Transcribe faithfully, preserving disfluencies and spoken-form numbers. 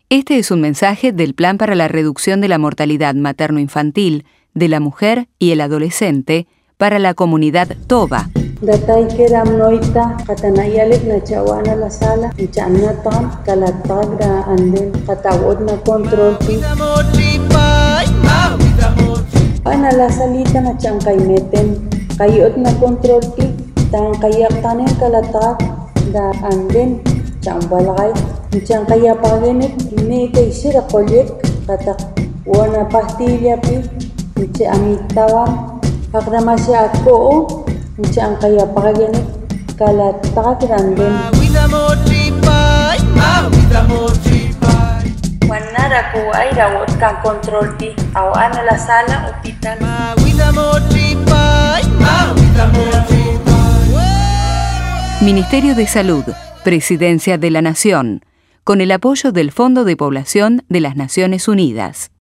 Este es un mensaje del Plan para la Reducción de la Mortalidad Materno-Infantil de la Mujer y el Adolescente para la comunidad Toba. Datay keram noita katanayalik na chawana la sala ichanna tan kalatagra anden katawod na control pi ana la salita na changkay meten kayot na control pi tan kayak tanen kalatag da anden chambalay changkaya pagenet ne kay sira kolyek katak wana pastilla pi iche amitawan pakdamasya ako Mucha kaya pakaganit kalatag random. Wanara ko ay rawot kang control ti awan la sala hospital. Ministerio de Salud, Presidencia de la Nación, con el apoyo del Fondo de Población de las Naciones Unidas.